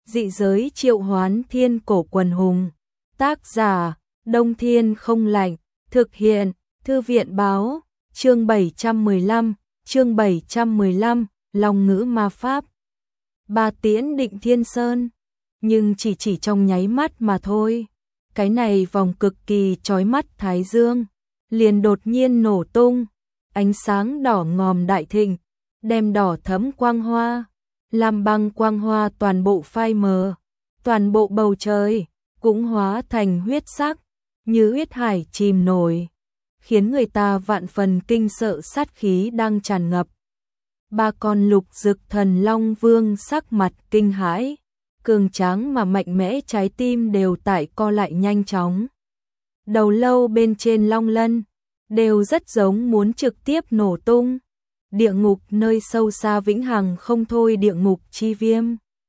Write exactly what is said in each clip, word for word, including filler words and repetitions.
Dị giới triệu hoán thiên cổ quần hùng. Tác giả, Đông Thiên Không Lạnh. Thực hiện, Thư viện báo. Chương bảy trăm mười lăm, chương bảy trăm mười lăm, Long ngữ ma pháp. Ba tiễn Định Thiên Sơn, nhưng chỉ chỉ trong nháy mắt mà thôi. Cái này vòng cực kỳ chói mắt thái dương, liền đột nhiên nổ tung, ánh sáng đỏ ngòm đại thịnh, đem đỏ thẫm quang hoa, làm băng quang hoa toàn bộ phai mờ, toàn bộ bầu trời cũng hóa thành huyết sắc, như huyết hải chìm nổi, khiến người ta vạn phần kinh sợ sát khí đang tràn ngập. Ba con lục dực thần long vương sắc mặt kinh hãi, cường tráng mà mạnh mẽ trái tim đều tại co lại nhanh chóng. Đầu lâu bên trên long lân đều rất giống muốn trực tiếp nổ tung. Địa ngục nơi sâu xa vĩnh hằng không thôi, địa ngục chi viêm.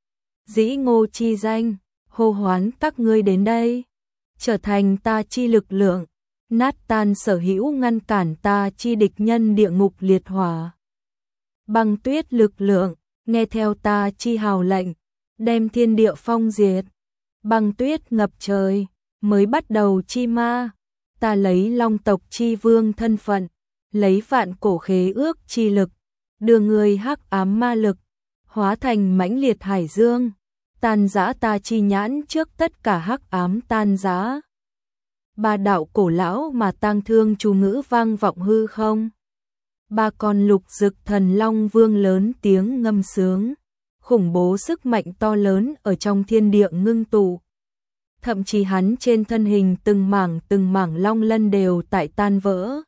Dĩ ngô chi danh, hô hoán các ngươi đến đây, trở thành ta chi lực lượng, nát tan sở hữu ngăn cản ta chi địch nhân, địa ngục liệt hỏa. Băng tuyết lực lượng, nghe theo ta chi hào lệnh, đem thiên địa phong diệt. Băng tuyết ngập trời, mới bắt đầu chi ma, ta lấy long tộc chi vương thân phận, lấy vạn cổ khế ước chi lực, đưa người hắc ám ma lực, hóa thành mãnh liệt hải dương, tan rã ta chi nhãn trước tất cả hắc ám tan rã. Ba đạo cổ lão mà tang thương chú ngữ vang vọng hư không. Ba con lục dực thần long vương lớn tiếng ngâm sướng, khủng bố sức mạnh to lớn ở trong thiên địa ngưng tụ. Thậm chí hắn trên thân hình từng mảng từng mảng long lân đều tại tan vỡ.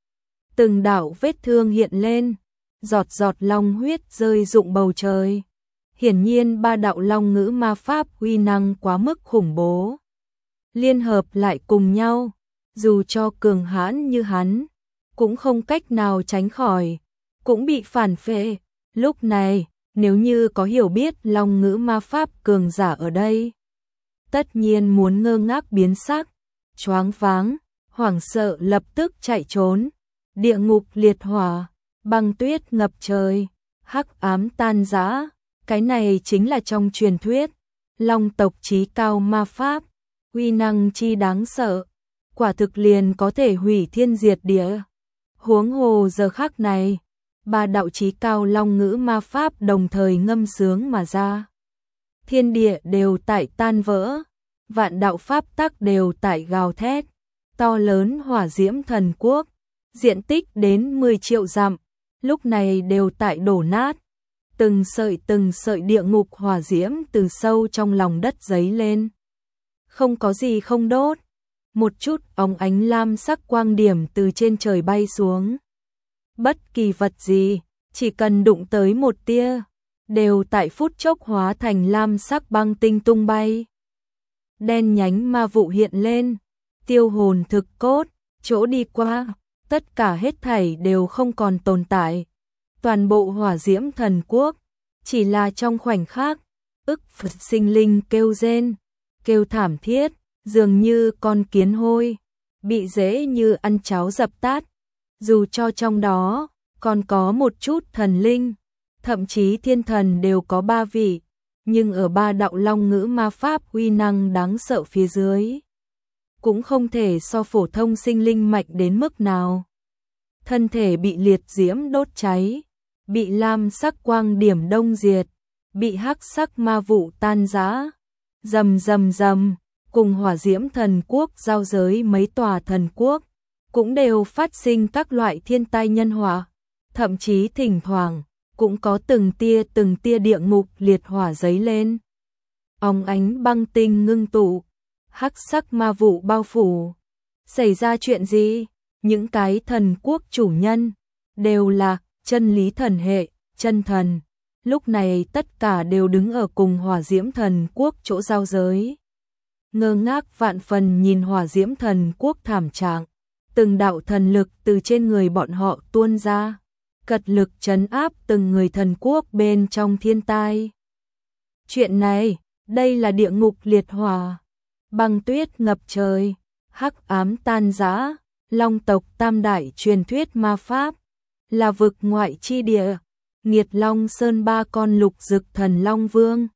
Từng đạo vết thương hiện lên, giọt giọt long huyết rơi rụng bầu trời. Hiển nhiên ba đạo long ngữ ma pháp uy năng quá mức khủng bố. Liên hợp lại cùng nhau, dù cho cường hãn như hắn, cũng không cách nào tránh khỏi, cũng bị phản phệ. Lúc này, nếu như có hiểu biết long ngữ ma pháp cường giả ở đây, tất nhiên muốn ngơ ngác biến sắc, choáng váng, hoảng sợ lập tức chạy trốn. Địa ngục liệt hỏa, băng tuyết ngập trời, hắc ám tan rã, cái này chính là trong truyền thuyết long tộc chí cao ma pháp, uy năng chi đáng sợ, quả thực liền có thể hủy thiên diệt địa. Huống hồ giờ khắc này, ba đạo chí cao long ngữ ma pháp đồng thời ngâm sướng mà ra. Thiên địa đều tại tan vỡ, vạn đạo pháp tắc đều tại gào thét. To lớn hỏa diễm thần quốc, diện tích đến mười triệu dặm, lúc này đều tại đổ nát. Từng sợi từng sợi địa ngục hỏa diễm từ sâu trong lòng đất dấy lên. Không có gì không đốt. Một chút óng ánh lam sắc quang điểm từ trên trời bay xuống. Bất kỳ vật gì, chỉ cần đụng tới một tia, đều tại phút chốc hóa thành lam sắc băng tinh tung bay. Đen nhánh ma vụ hiện lên, tiêu hồn thực cốt, chỗ đi qua, tất cả hết thảy đều không còn tồn tại. Toàn bộ hỏa diễm thần quốc, chỉ là trong khoảnh khắc, ức Phật sinh linh kêu rên, kêu thảm thiết, dường như con kiến hôi, bị dễ như ăn cháo dập tắt. Dù cho trong đó, còn có một chút thần linh, thậm chí thiên thần đều có ba vị, nhưng ở ba đạo long ngữ ma pháp uy năng đáng sợ phía dưới, cũng không thể so phổ thông sinh linh mạnh đến mức nào. Thân thể bị liệt diễm đốt cháy, bị lam sắc quang điểm đông diệt, bị hắc sắc ma vụ tan rã, rầm rầm rầm, cùng hỏa diễm thần quốc giao giới mấy tòa thần quốc, cũng đều phát sinh các loại thiên tai nhân họa, thậm chí thỉnh thoảng cũng có từng tia từng tia địa ngục liệt hỏa dấy lên. Óng ánh băng tinh ngưng tụ, hắc sắc ma vụ bao phủ. Xảy ra chuyện gì? Những cái thần quốc chủ nhân đều là chân lý thần hệ, chân thần. Lúc này tất cả đều đứng ở cùng hỏa diễm thần quốc chỗ giao giới. Ngơ ngác vạn phần nhìn hỏa diễm thần quốc thảm trạng. Từng đạo thần lực từ trên người bọn họ tuôn ra, cật lực trấn áp từng người thần quốc bên trong thiên tai. Chuyện này, đây là địa ngục liệt hỏa, băng tuyết ngập trời, hắc ám tan rã, long tộc tam đại truyền thuyết ma pháp, là vực ngoại chi địa, nghiệt long sơn ba con lục dực thần long vương,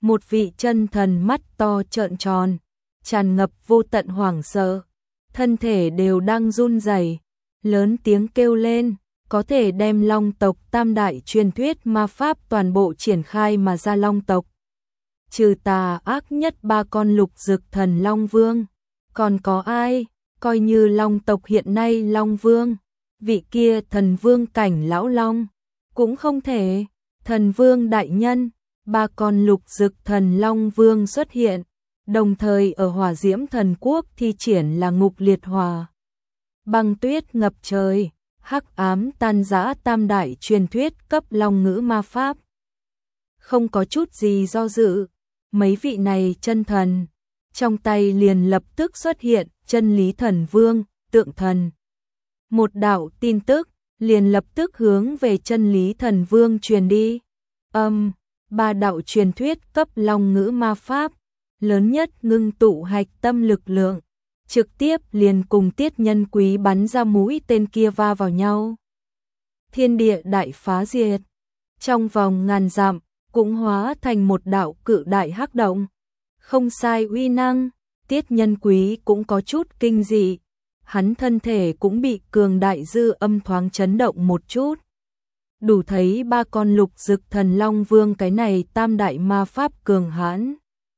một vị chân thần mắt to trợn tròn, tràn ngập vô tận hoảng sợ, thân thể đều đang run rẩy, lớn tiếng kêu lên, có thể đem Long tộc tam đại truyền thuyết ma pháp toàn bộ triển khai mà ra Long tộc. Trừ tà ác nhất ba con lục dực thần Long Vương, còn có ai, coi như Long tộc hiện nay Long Vương, vị kia thần vương cảnh lão Long, cũng không thể, thần vương đại nhân, ba con lục dực thần Long Vương xuất hiện, đồng thời ở hỏa diễm thần quốc thi triển là ngục liệt hỏa. Băng tuyết ngập trời, hắc ám tan rã tam đại truyền thuyết cấp long ngữ ma pháp. Không có chút gì do dự, mấy vị này chân thần, trong tay liền lập tức xuất hiện chân lý thần vương, tượng thần. Một đạo tin tức, liền lập tức hướng về chân lý thần vương truyền đi. Âm, ba đạo truyền thuyết cấp long ngữ ma pháp, lớn nhất ngưng tụ hạch tâm lực lượng, trực tiếp liền cùng Tiết Nhân Quý bắn ra mũi tên kia va vào nhau. Thiên địa đại phá diệt, trong vòng ngàn dặm, cũng hóa thành một đạo cự đại hắc động. Không sai uy năng, Tiết Nhân Quý cũng có chút kinh dị, hắn thân thể cũng bị cường đại dư âm thoáng chấn động một chút. Đủ thấy ba con lục dực thần Long Vương cái này tam đại ma pháp cường hãn.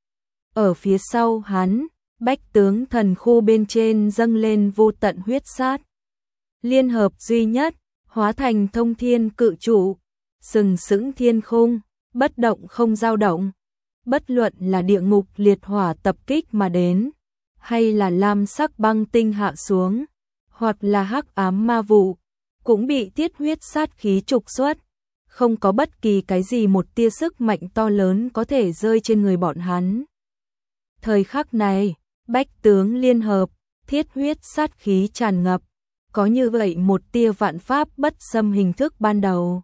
Ở phía sau hắn, bách tướng thần khu bên trên dâng lên vô tận huyết sát. Liên hợp duy nhất, hóa thành thông thiên cự trụ, sừng sững thiên khung, bất động không dao động. Bất luận là địa ngục liệt hỏa tập kích mà đến, hay là lam sắc băng tinh hạ xuống, hoặc là hắc ám ma vụ, cũng bị tiết huyết sát khí trục xuất. Không có bất kỳ cái gì một tia sức mạnh to lớn có thể rơi trên người bọn hắn. Thời khắc này, bách tướng liên hợp, thiết huyết sát khí tràn ngập, có như vậy một tia vạn pháp bất xâm hình thức ban đầu.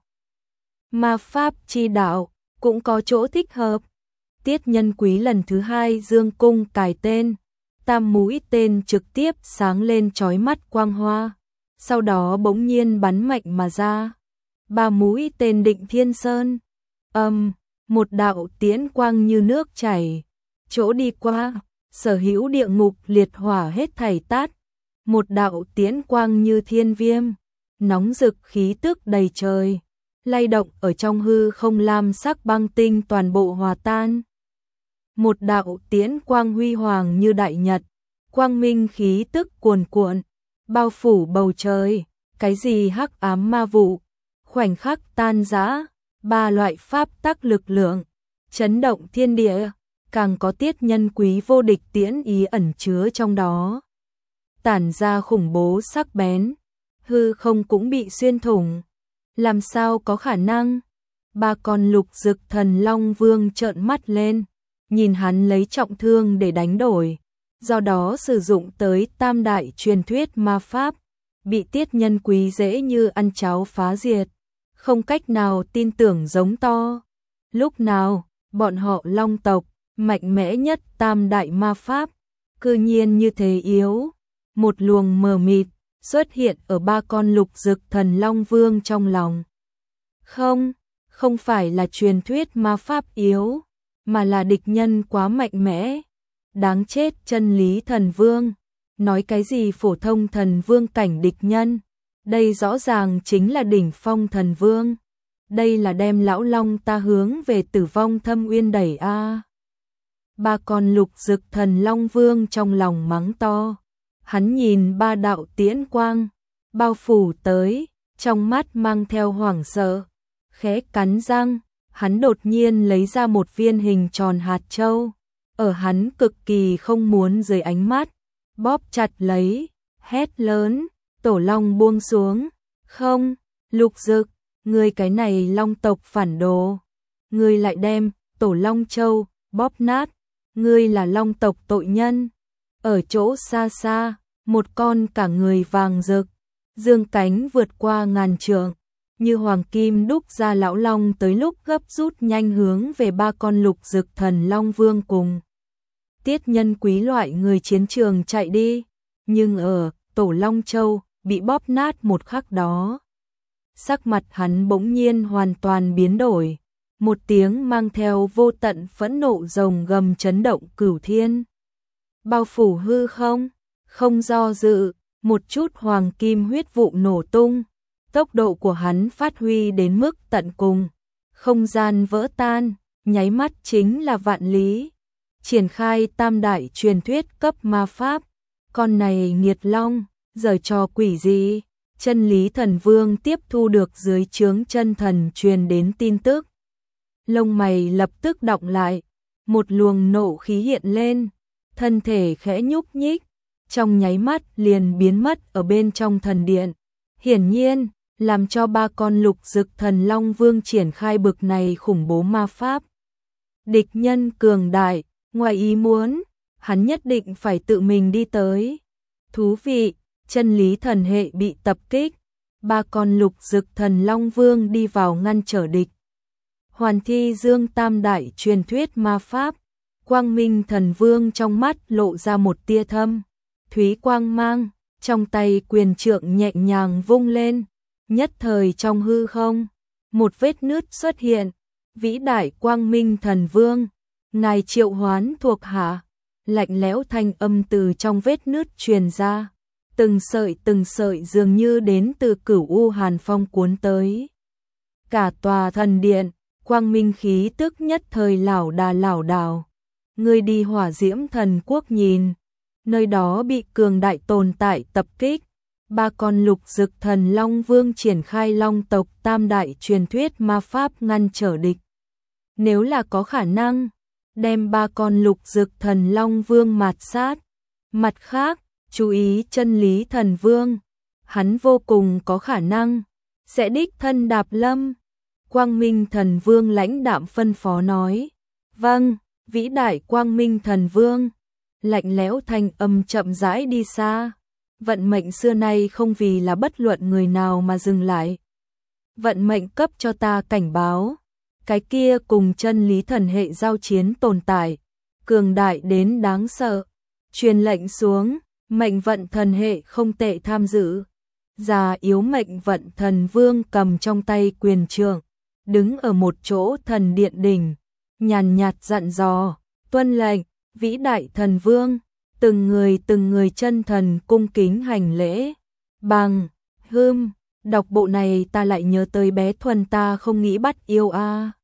Ma pháp chi đạo, cũng có chỗ thích hợp. Tiết Nhân Quý lần thứ hai dương cung cài tên, tam mũi tên trực tiếp sáng lên chói mắt quang hoa, sau đó bỗng nhiên bắn mạnh mà ra. Ba mũi tên định thiên sơn, âm, một đạo tiễn quang như nước chảy, chỗ đi qua, sở hữu địa ngục liệt hỏa hết thảy tát, một đạo tiễn quang như thiên viêm, nóng rực khí tức đầy trời, lay động ở trong hư không lam sắc băng tinh toàn bộ hòa tan. Một đạo tiễn quang huy hoàng như đại nhật, quang minh khí tức cuồn cuộn, bao phủ bầu trời, cái gì hắc ám ma vụ, khoảnh khắc tan rã, ba loại pháp tắc lực lượng, chấn động thiên địa, càng có Tiết Nhân Quý vô địch tiễn ý ẩn chứa trong đó. Tản ra khủng bố sắc bén, hư không cũng bị xuyên thủng. Làm sao có khả năng? Ba con lục dực thần Long Vương trợn mắt lên, nhìn hắn lấy trọng thương để đánh đổi, do đó sử dụng tới tam đại truyền thuyết ma pháp, bị Tiết Nhân Quý dễ như ăn cháo phá diệt, không cách nào tin tưởng giống to. Lúc nào, bọn họ Long tộc, mạnh mẽ nhất tam đại ma pháp, cư nhiên như thế yếu. Một luồng mờ mịt xuất hiện ở ba con lục dực thần Long Vương trong lòng. Không, không phải là truyền thuyết ma pháp yếu, mà là địch nhân quá mạnh mẽ. Đáng chết chân lý thần vương, nói cái gì phổ thông thần vương cảnh địch nhân, đây rõ ràng chính là đỉnh phong thần vương. Đây là đem lão long ta hướng về tử vong thâm uyên đẩy a. À. Ba con lục dực thần Long Vương trong lòng mắng to. Hắn nhìn ba đạo tiễn quang, bao phủ tới, trong mắt mang theo hoảng sợ, khẽ cắn răng, hắn đột nhiên lấy ra một viên hình tròn hạt châu, ở hắn cực kỳ không muốn dưới ánh mắt, bóp chặt lấy, hét lớn, tổ long buông xuống, không, lục dực, ngươi cái này long tộc phản đồ, ngươi lại đem tổ long châu bóp nát, ngươi là long tộc tội nhân. Ở chỗ xa xa, một con cả người vàng rực, dương cánh vượt qua ngàn trượng, như hoàng kim đúc ra lão long tới lúc gấp rút nhanh hướng về ba con lục dực thần Long Vương cùng Tiết Nhân Quý loại người chiến trường chạy đi, nhưng ở tổ Long Châu bị bóp nát một khắc đó, sắc mặt hắn bỗng nhiên hoàn toàn biến đổi, một tiếng mang theo vô tận phẫn nộ rồng gầm chấn động cửu thiên. Bao phủ hư không, không do dự, một chút hoàng kim huyết vụ nổ tung, tốc độ của hắn phát huy đến mức tận cùng, không gian vỡ tan, nháy mắt chính là vạn lý. Triển khai tam đại truyền thuyết cấp ma pháp, con này nghiệt long, giở trò quỷ gì? Chân lý thần vương tiếp thu được dưới trướng chân thần truyền đến tin tức. Lông mày lập tức đọng lại, một luồng nộ khí hiện lên, thân thể khẽ nhúc nhích, trong nháy mắt liền biến mất ở bên trong thần điện. Hiển nhiên, làm cho ba con lục dực thần long vương triển khai bực này khủng bố ma pháp. Địch nhân cường đại, ngoài ý muốn, hắn nhất định phải tự mình đi tới. Thú vị, chân lý thần hệ bị tập kích, ba con lục dực thần long vương đi vào ngăn trở địch. Hoàn thi dương tam đại truyền thuyết ma pháp, quang minh thần vương trong mắt lộ ra một tia thâm thúy quang mang, trong tay quyền trượng nhẹ nhàng vung lên, nhất thời trong hư không, một vết nứt xuất hiện. Vĩ đại quang minh thần vương, ngài triệu hoán thuộc hạ, lạnh lẽo thanh âm từ trong vết nứt truyền ra, từng sợi từng sợi dường như đến từ cửu u hàn phong cuốn tới. Cả tòa thần điện, quang minh khí tức nhất thời lảo đà lảo đảo. Người đi hỏa diễm thần quốc nhìn, nơi đó bị cường đại tồn tại tập kích. Ba con lục dực thần long vương triển khai long tộc tam đại truyền thuyết ma pháp ngăn trở địch. Nếu là có khả năng, đem ba con lục dực thần long vương mạt sát. Mặt khác, chú ý chân lý thần vương, hắn vô cùng có khả năng sẽ đích thân đạp lâm. Quang minh thần vương lãnh đạm phân phó nói. Vâng, vĩ đại quang minh thần vương. Lạnh lẽo thanh âm chậm rãi đi xa. Vận mệnh xưa nay không vì là bất luận người nào mà dừng lại. Vận mệnh cấp cho ta cảnh báo. Cái kia cùng chân lý thần hệ giao chiến tồn tại, cường đại đến đáng sợ. Truyền lệnh xuống, mệnh vận thần hệ không tệ tham dự. Già yếu mệnh vận thần vương cầm trong tay quyền trượng, đứng ở một chỗ thần điện đỉnh, nhàn nhạt dặn dò, tuân lệnh, vĩ đại thần vương. Từng người từng người chân thần cung kính hành lễ. Bằng, hươm, đọc bộ này ta lại nhớ tới bé Thuần ta không nghĩ bắt yêu a.